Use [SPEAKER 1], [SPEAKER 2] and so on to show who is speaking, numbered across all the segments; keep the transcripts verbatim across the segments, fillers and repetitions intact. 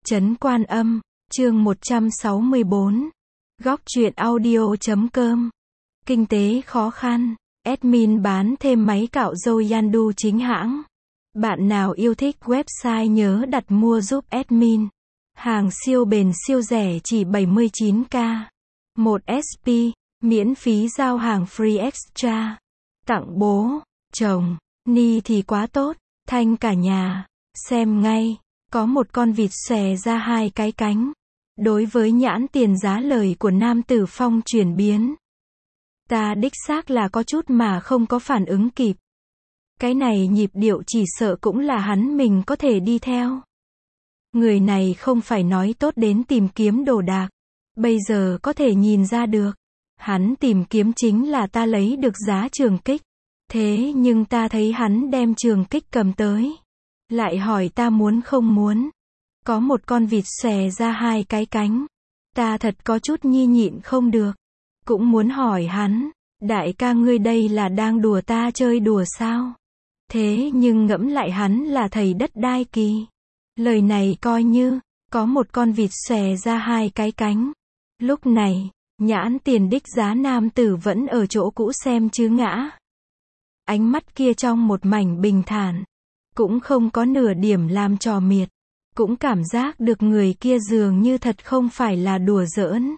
[SPEAKER 1] Trấn Quan Âm, chương một trăm sáu mươi bốn. Góc truyện audio chấm com. Kinh tế khó khăn, admin bán thêm máy cạo râu Yandu chính hãng. Bạn nào yêu thích website nhớ đặt mua giúp admin. Hàng siêu bền siêu rẻ chỉ bảy mươi chín k. một ét pê, miễn phí giao hàng free extra. Tặng bố, chồng, ni thì quá tốt, thanh cả nhà. Xem ngay, có một con vịt xòe ra hai cái cánh. Đối với nhãn tiền giá lời của nam tử Phong chuyển biến, ta đích xác là có chút mà không có phản ứng kịp. Cái này nhịp điệu chỉ sợ cũng là hắn mình có thể đi theo. Người này không phải nói tốt đến tìm kiếm đồ đạc. Bây giờ có thể nhìn ra được. Hắn tìm kiếm chính là ta lấy được giá trường kích. Thế nhưng ta thấy hắn đem trường kích cầm tới. Lại hỏi ta muốn không muốn. Có một con vịt xòe ra hai cái cánh. Ta thật có chút nhi nhịn không được. Cũng muốn hỏi hắn, đại ca ngươi đây là đang đùa ta chơi đùa sao? Thế nhưng ngẫm lại hắn là thầy đất đai kỳ. Lời này coi như, có một con vịt xòe ra hai cái cánh. Lúc này, nhãn tiền đích giá nam tử vẫn ở chỗ cũ xem chứ ngã. Ánh mắt kia trong một mảnh bình thản. Cũng không có nửa điểm làm trò miệt. Cũng cảm giác được người kia dường như thật không phải là đùa giỡn.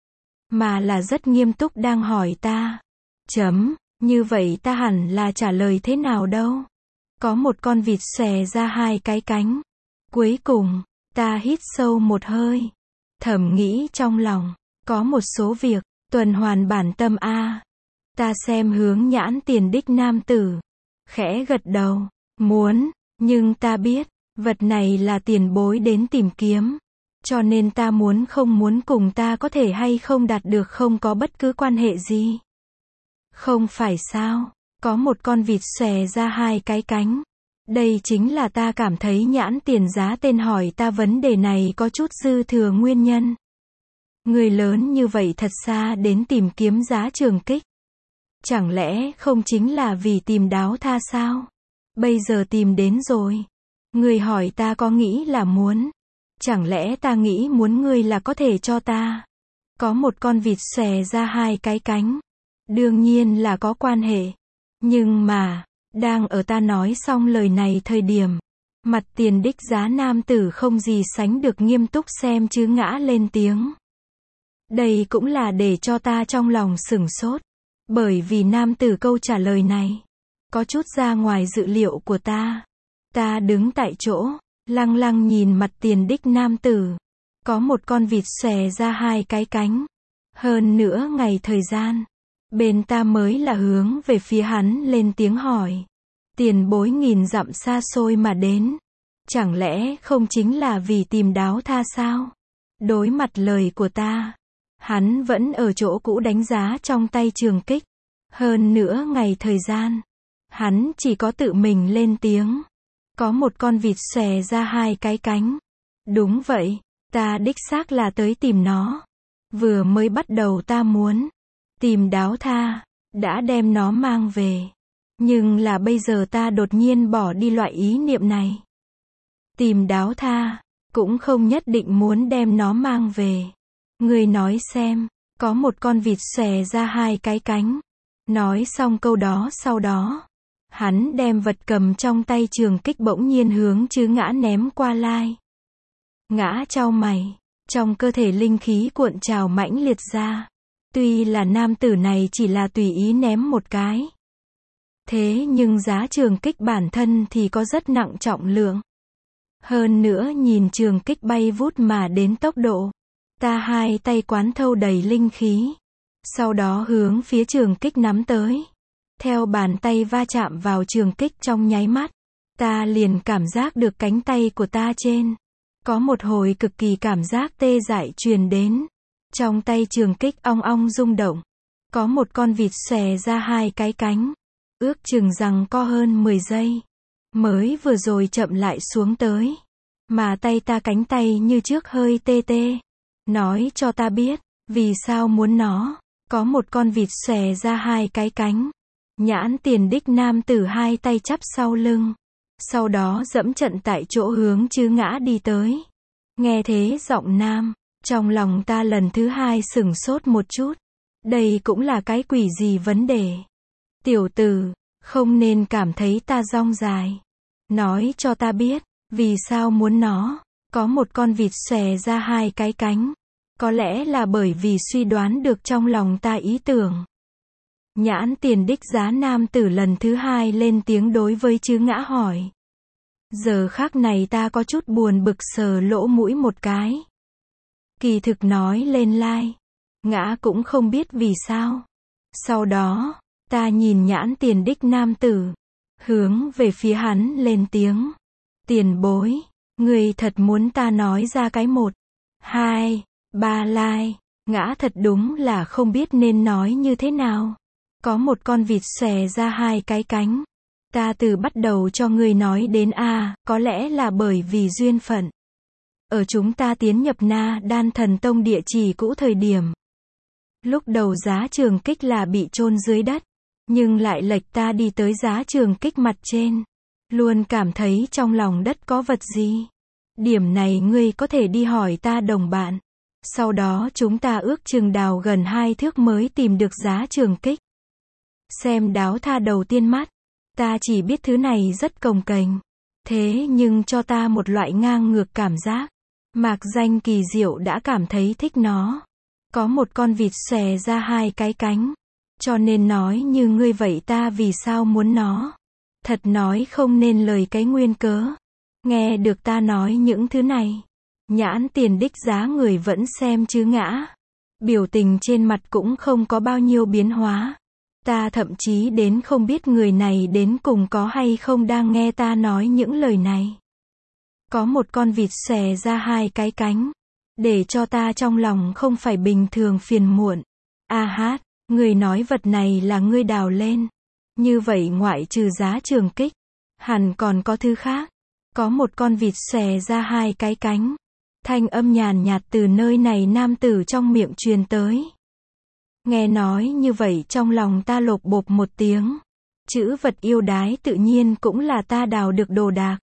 [SPEAKER 1] Mà là rất nghiêm túc đang hỏi ta. Chấm, như vậy ta hẳn là trả lời thế nào đâu. Có một con vịt xòe ra hai cái cánh. Cuối cùng, ta hít sâu một hơi. Thầm nghĩ trong lòng, có một số việc, tuần hoàn bản tâm a. Ta xem hướng nhãn tiền đích nam tử. Khẽ gật đầu, muốn, nhưng ta biết, vật này là tiền bối đến tìm kiếm. Cho nên ta muốn không muốn cùng ta có thể hay không đạt được không có bất cứ quan hệ gì. Không phải sao, có một con vịt xòe ra hai cái cánh. Đây chính là ta cảm thấy nhãn tiền giá tên hỏi ta vấn đề này có chút dư thừa nguyên nhân. Người lớn như vậy thật xa đến tìm kiếm giá trường kích. Chẳng lẽ không chính là vì tìm đáo tha sao? Bây giờ tìm đến rồi. Người hỏi ta có nghĩ là muốn. Chẳng lẽ ta nghĩ muốn ngươi là có thể cho ta. Có một con vịt xòe ra hai cái cánh. Đương nhiên là có quan hệ. Nhưng mà, đang ở ta nói xong lời này thời điểm, mặt tiền đích giá nam tử không gì sánh được nghiêm túc xem chứ ngã lên tiếng. Đây cũng là để cho ta trong lòng sửng sốt. Bởi vì nam tử câu trả lời này, có chút ra ngoài dự liệu của ta. Ta đứng tại chỗ, lăng lăng nhìn mặt tiền đích nam tử. Có một con vịt xòe ra hai cái cánh. Hơn nữa ngày thời gian. Bên ta mới là hướng về phía hắn lên tiếng hỏi. Tiền bối nghìn dặm xa xôi mà đến. Chẳng lẽ không chính là vì tìm đáo tha sao? Đối mặt lời của ta. Hắn vẫn ở chỗ cũ đánh giá trong tay trường kích. Hơn nữa ngày thời gian. Hắn chỉ có tự mình lên tiếng. Có một con vịt xòe ra hai cái cánh. Đúng vậy, ta đích xác là tới tìm nó. Vừa mới bắt đầu ta muốn tìm đáo tha, đã đem nó mang về. Nhưng là bây giờ ta đột nhiên bỏ đi loại ý niệm này. Tìm đáo tha, cũng không nhất định muốn đem nó mang về. Người nói xem, có một con vịt xòe ra hai cái cánh. Nói xong câu đó sau đó. Hắn đem vật cầm trong tay trường kích bỗng nhiên hướng chứ ngã ném qua lai. Ngã chau mày, trong cơ thể linh khí cuộn trào mãnh liệt ra. Tuy là nam tử này chỉ là tùy ý ném một cái. Thế nhưng giá trường kích bản thân thì có rất nặng trọng lượng. Hơn nữa nhìn trường kích bay vút mà đến tốc độ. Ta hai tay quán thâu đầy linh khí. Sau đó hướng phía trường kích nắm tới. Theo bàn tay va chạm vào trường kích trong nháy mắt, ta liền cảm giác được cánh tay của ta trên. Có một hồi cực kỳ cảm giác tê dại truyền đến. Trong tay trường kích ong ong rung động. Có một con vịt xòe ra hai cái cánh. Ước chừng rằng co hơn mười giây. Mới vừa rồi chậm lại xuống tới. Mà tay ta cánh tay như trước hơi tê tê. Nói cho ta biết, vì sao muốn nó. Có một con vịt xòe ra hai cái cánh. Nhãn tiền đích nam tử hai tay chắp sau lưng. Sau đó dẫm trận tại chỗ hướng chứ ngã đi tới. Nghe thế giọng nam, trong lòng ta lần thứ hai sửng sốt một chút. Đây cũng là cái quỷ gì vấn đề. Tiểu tử, không nên cảm thấy ta rong dài. Nói cho ta biết, vì sao muốn nó. Có một con vịt xòe ra hai cái cánh. Có lẽ là bởi vì suy đoán được trong lòng ta ý tưởng. Nhãn tiền đích giá nam tử lần thứ hai lên tiếng đối với Chứ Ngã hỏi. Giờ khắc này ta có chút buồn bực sờ lỗ mũi một cái. Kỳ thực nói lên lai. Ngã cũng không biết vì sao. Sau đó, ta nhìn nhãn tiền đích nam tử. Hướng về phía hắn lên tiếng. Tiền bối, người thật muốn ta nói ra cái một, hai, ba lai. Ngã thật đúng là không biết nên nói như thế nào. Có một con vịt xòe ra hai cái cánh. Ta từ bắt đầu cho ngươi nói đến A, có lẽ là bởi vì duyên phận. Ở chúng ta tiến nhập Na Đan Thần Tông địa chỉ cũ thời điểm. Lúc đầu giá trường kích là bị chôn dưới đất, nhưng lại lệch ta đi tới giá trường kích mặt trên. Luôn cảm thấy trong lòng đất có vật gì. Điểm này ngươi có thể đi hỏi ta đồng bạn. Sau đó chúng ta ước chừng đào gần hai thước mới tìm được giá trường kích. Xem đáo tha đầu tiên mắt. Ta chỉ biết thứ này rất cồng kềnh. Thế nhưng cho ta một loại ngang ngược cảm giác. Mạc danh kỳ diệu đã cảm thấy thích nó. Có một con vịt xòe ra hai cái cánh. Cho nên nói như ngươi vậy ta vì sao muốn nó. Thật nói không nên lời cái nguyên cớ. Nghe được ta nói những thứ này. Nhãn tiền đích giá người vẫn xem Chứ Ngã. Biểu tình trên mặt cũng không có bao nhiêu biến hóa. Ta thậm chí đến không biết người này đến cùng có hay không đang nghe ta nói những lời này. Có một con vịt xòe ra hai cái cánh. Để cho ta trong lòng không phải bình thường phiền muộn. A hát, người nói vật này là ngươi đào lên. Như vậy ngoại trừ giá trường kích, hẳn còn có thứ khác. Có một con vịt xòe ra hai cái cánh. Thanh âm nhàn nhạt từ nơi này nam tử trong miệng truyền tới. Nghe nói như vậy trong lòng ta lộp bộp một tiếng. Chữ vật yêu đái tự nhiên cũng là ta đào được đồ đạc.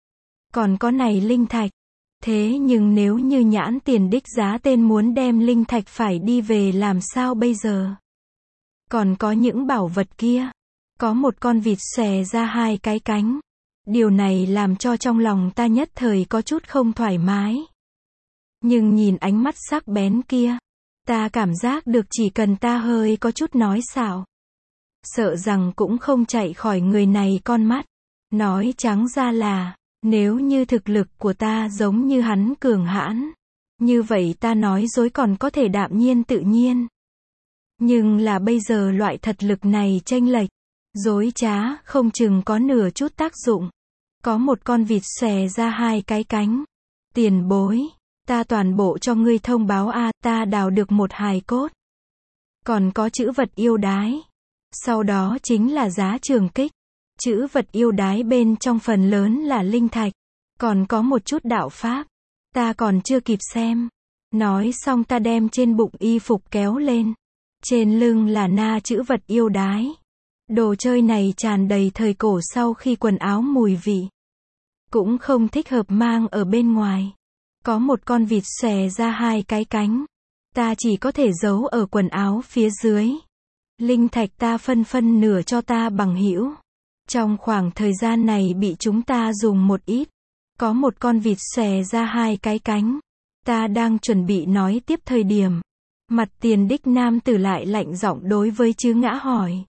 [SPEAKER 1] Còn có này linh thạch. Thế nhưng nếu như nhãn tiền đích giá tên muốn đem linh thạch phải đi về làm sao bây giờ? Còn có những bảo vật kia. Có một con vịt xòe ra hai cái cánh. Điều này làm cho trong lòng ta nhất thời có chút không thoải mái. Nhưng nhìn ánh mắt sắc bén kia. Ta cảm giác được chỉ cần ta hơi có chút nói xạo. Sợ rằng cũng không chạy khỏi người này con mắt. Nói trắng ra là, nếu như thực lực của ta giống như hắn cường hãn. Như vậy ta nói dối còn có thể đạm nhiên tự nhiên. Nhưng là bây giờ loại thật lực này chênh lệch. Dối trá, không chừng có nửa chút tác dụng. Có một con vịt xòe ra hai cái cánh. Tiền bối. Ta toàn bộ cho ngươi thông báo a, ta đào được một hài cốt. Còn có chữ vật yêu đái. Sau đó chính là giá trường kích. Chữ vật yêu đái bên trong phần lớn là linh thạch. Còn có một chút đạo pháp. Ta còn chưa kịp xem. Nói xong ta đem trên bụng y phục kéo lên. Trên lưng là na chữ vật yêu đái. Đồ chơi này tràn đầy thời cổ sau khi quần áo mùi vị. Cũng không thích hợp mang ở bên ngoài. Có một con vịt xòe ra hai cái cánh. Ta chỉ có thể giấu ở quần áo phía dưới. Linh thạch ta phân phân nửa cho ta bằng hữu. Trong khoảng thời gian này bị chúng ta dùng một ít. Có một con vịt xòe ra hai cái cánh. Ta đang chuẩn bị nói tiếp thời điểm. Mặt tiền đích nam tử lại lạnh giọng đối với Chứ Ngã hỏi.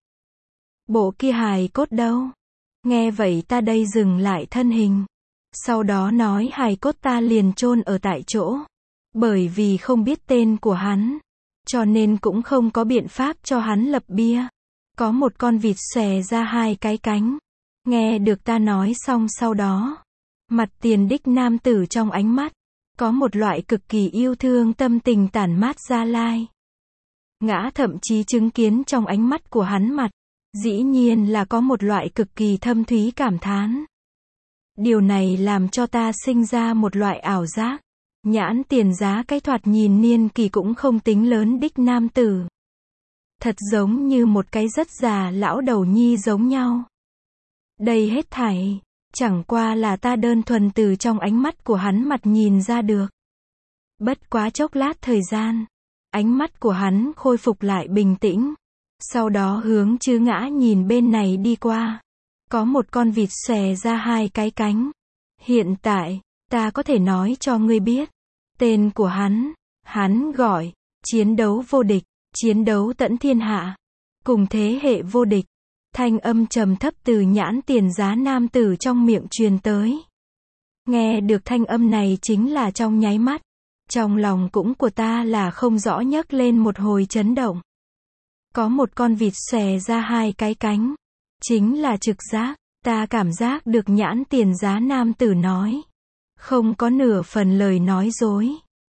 [SPEAKER 1] Bộ kia hài cốt đâu? Nghe vậy ta đây dừng lại thân hình. Sau đó nói hài cốt ta liền chôn ở tại chỗ. Bởi vì không biết tên của hắn. Cho nên cũng không có biện pháp cho hắn lập bia. Có một con vịt xòe ra hai cái cánh. Nghe được ta nói xong sau đó. Mặt tiền đích nam tử trong ánh mắt. Có một loại cực kỳ yêu thương tâm tình tản mát ra lai. Ngã thậm chí chứng kiến trong ánh mắt của hắn mặt. Dĩ nhiên là có một loại cực kỳ thâm thúy cảm thán. Điều này làm cho ta sinh ra một loại ảo giác. Nhãn tiền giá cái thoạt nhìn niên kỳ cũng không tính lớn đích nam tử. Thật giống như một cái rất già lão đầu nhi giống nhau. Đây hết thảy, chẳng qua là ta đơn thuần từ trong ánh mắt của hắn mặt nhìn ra được. Bất quá chốc lát thời gian, ánh mắt của hắn khôi phục lại bình tĩnh. Sau đó hướng Trứ Ngã nhìn bên này đi qua. Có một con vịt xòe ra hai cái cánh. Hiện tại, ta có thể nói cho ngươi biết. Tên của hắn, hắn gọi, chiến đấu vô địch, chiến đấu tận thiên hạ. Cùng thế hệ vô địch. Thanh âm trầm thấp từ Nhãn Tiền Giá nam tử trong miệng truyền tới. Nghe được thanh âm này chính là trong nháy mắt. Trong lòng cũng của ta là không rõ nhấc lên một hồi chấn động. Có một con vịt xòe ra hai cái cánh. Chính là trực giác, ta cảm giác được Nhãn Tiền Giá nam tử nói. Không có nửa phần lời nói dối.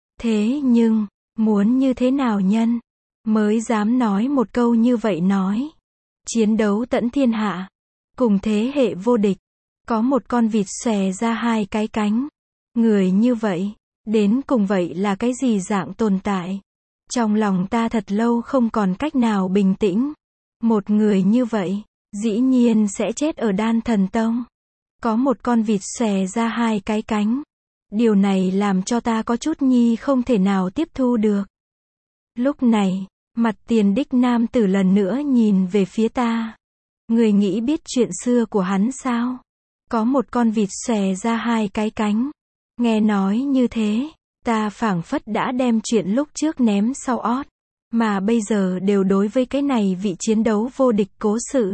[SPEAKER 1] Thế nhưng, muốn như thế nào nhân, mới dám nói một câu như vậy nói. Chiến đấu tận thiên hạ, cùng thế hệ vô địch. Có một con vịt xòe ra hai cái cánh. Người như vậy, đến cùng vậy là cái gì dạng tồn tại? Trong lòng ta thật lâu không còn cách nào bình tĩnh. Một người như vậy, dĩ nhiên sẽ chết ở Đan Thần Tông. Có một con vịt xòe ra hai cái cánh. Điều này làm cho ta có chút nhi không thể nào tiếp thu được. Lúc này, mặt Tiền Đích nam tử lần nữa nhìn về phía ta. Người nghĩ biết chuyện xưa của hắn sao? Có một con vịt xòe ra hai cái cánh. Nghe nói như thế, ta phảng phất đã đem chuyện lúc trước ném sau ót. Mà bây giờ đều đối với cái này vị chiến đấu vô địch cố sự.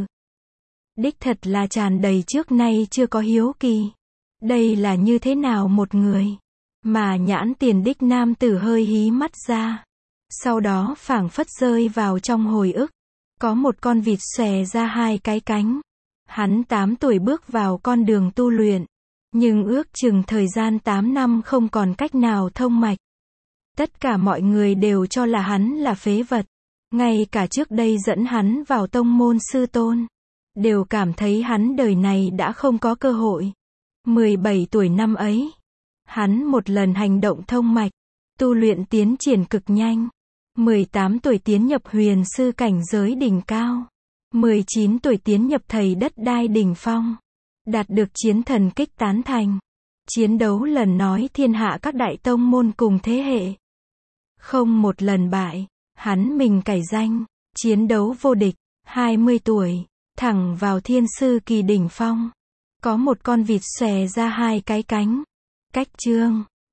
[SPEAKER 1] Đích thật là tràn đầy trước nay chưa có hiếu kỳ. Đây là như thế nào một người? Mà Nhãn Tiền Đích nam tử hơi hí mắt ra. Sau đó phảng phất rơi vào trong hồi ức. Có một con vịt xòe ra hai cái cánh. Hắn tám tuổi bước vào con đường tu luyện. Nhưng ước chừng thời gian tám năm không còn cách nào thông mạch. Tất cả mọi người đều cho là hắn là phế vật. Ngay cả trước đây dẫn hắn vào tông môn sư tôn. Đều cảm thấy hắn đời này đã không có cơ hội. mười bảy tuổi năm ấy. Hắn một lần hành động thông mạch. Tu luyện tiến triển cực nhanh. mười tám tuổi tiến nhập huyền sư cảnh giới đỉnh cao. mười chín tuổi tiến nhập thầy đất đai đỉnh phong. Đạt được chiến thần kích tán thành. Chiến đấu lần nói thiên hạ các đại tông môn cùng thế hệ. Không một lần bại. Hắn mình cải danh. Chiến đấu vô địch. hai mươi tuổi. Thẳng vào thiên sư kỳ đỉnh phong. Có một con vịt xòe ra hai cái cánh. Cách chương.